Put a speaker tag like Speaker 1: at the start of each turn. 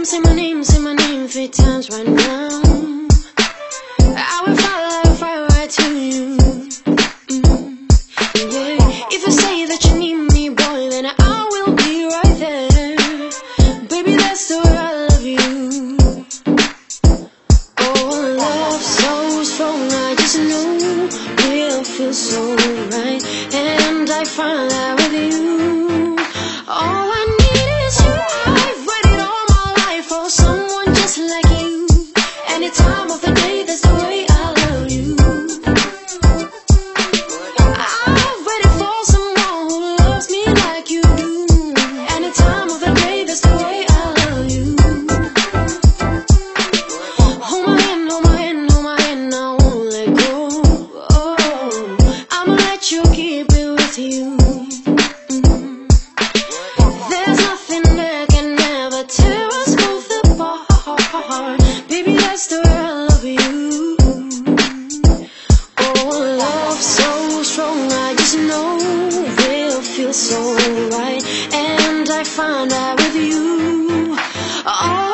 Speaker 1: say my name 3 times right now. I will fly right to you. Yeah. If you say that you need me, boy, then I will be right there. Baby, that's the way I love you. Oh, love so strong, I just know we'll feel so right. And I find that with you, all I need is you. I've waited all my life for someone just like you. Any time of the day, that's the way I love you. I've waited for someone who loves me like you do. Any time of the day, that's the way I love you. Hold my hand, hold my hand, hold my hand, I won't let go. Oh, I'ma let you keep it with you. There's nothing that can ever tear us both apart. Baby, that's the way I love you. Oh, love so strong, I just know we'll feel so right. And I find out with you, oh,